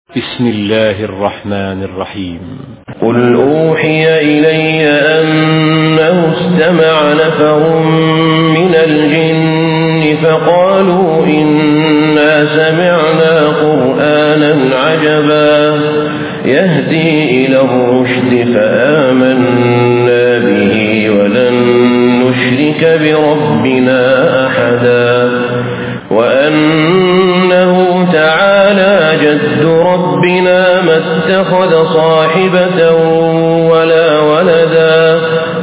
بسم الله الرحمن الرحيم. قل أوحي إلي أنه استمع نفر من الجن فقالوا إنا سمعنا قرآنا عجبا يهدي إلى الرشد فآمنا به ولن نشرك بربنا أحدا وأنه تعالى جد ربنا ما اتخذ صاحبة ولا ولدا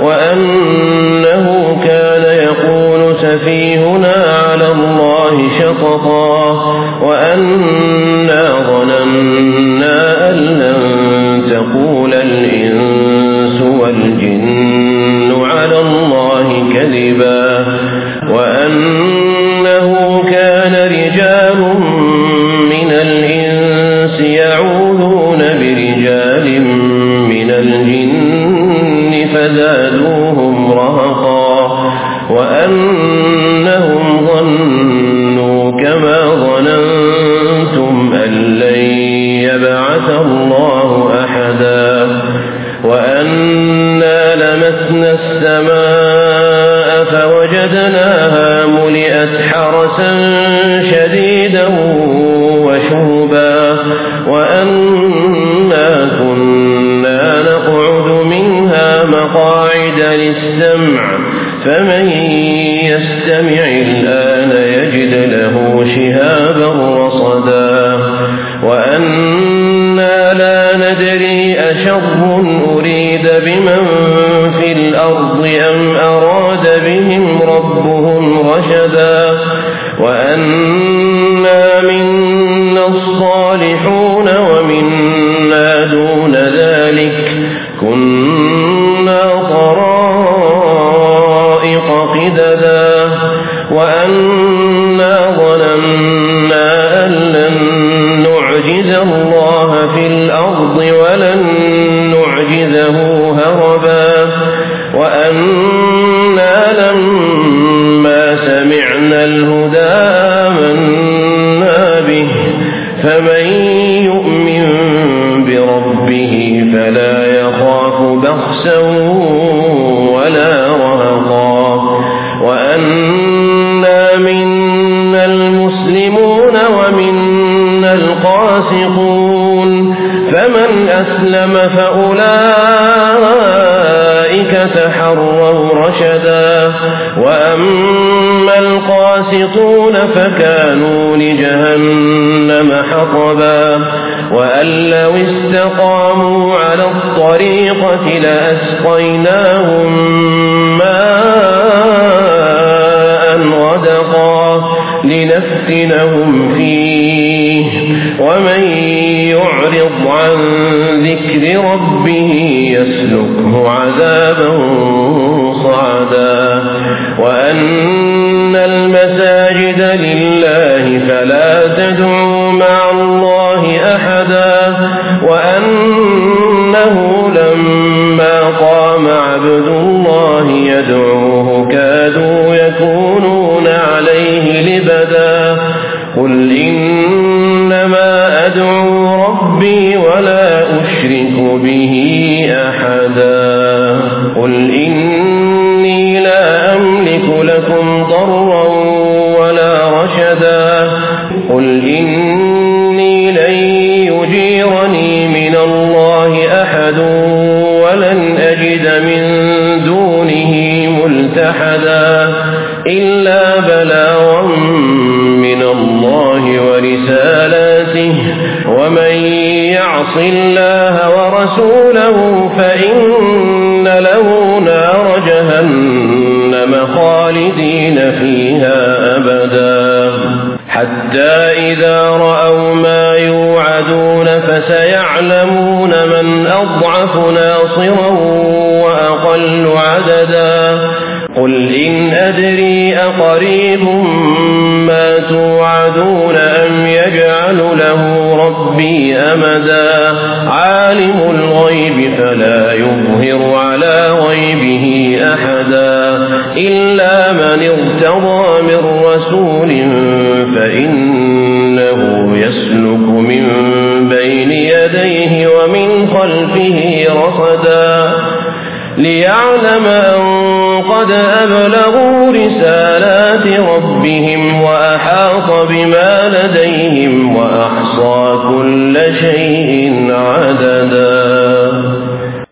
وأنه كان يقول سفيهنا على الله شططا وأنا ظننا أن لن تقول الإنس والجن على الله كذبا وأنه كان رجال من الإنس يعوذون برجال من الجن فزادوهم رهقا وأنهم ظنوا كما ظننتم أن لن يبعث الله أحدا وأنا لمسنا السماء فوجدناها ملئت حرسا شديدا وشهبا وأنا كنا نقعد منها مقاعد للسمع فمن يستمع الآن يجد له شهابا رصدا وأنا لا ندري أشر أريد بمن في الأرض أم أراد بهم ربهم رشدا وأنا منا الصالحون ومنا دون ذلك كنا طرائق قددا وأنا ظننا أن لن نعجز الله في الأرض ولن نعجزه هربا وأنا لما سمعنا الهدى آمنا به فمن يؤمن بربه فلا يخاف بخسا ولا رهقا وأنا منا المسلمون ومنا القاسطون فمن أسلم فأولئك تحروا رشدا وأما القاسطون فكانوا لجهنم حطبا وأن لو استقاموا على الطريقة لأسقيناهم ماء غدقا لنفتنهم فيه ومن يعرض عن ذكر ربه يسلكه عذابا صعدا وأن المساجد لله فلا تدعوا مع الله أحدا وأنه لما قام عبد الله يدعوه كادوا يكونون عليه لبدا قل إنما أدعو ربي ولا أشرك به أحدا قل إني لا أملك لكم ضرا ولا رشدا قل إني لن يجيرني من الله أحد ولن أجد من دونه ملتحدا إلا بلاغا من الله ورسالاته ومن يعص الله ورسوله فإن له نار جهنم خالدين فيها أبدا حتى إذا رأوا ما يوعدون فسيعلمون من أضعف ناصرا وأقل عددا قل إن أدري أقريب ما توعدون أم يجعل له ربي أمدا عالم الغيب فلا يظهر على غيبه أحدا إلا من ارتضى من رسول فإنه يسلك من بين خلفه رصدا ليعلم أن قد أبلغوا رسالات ربهم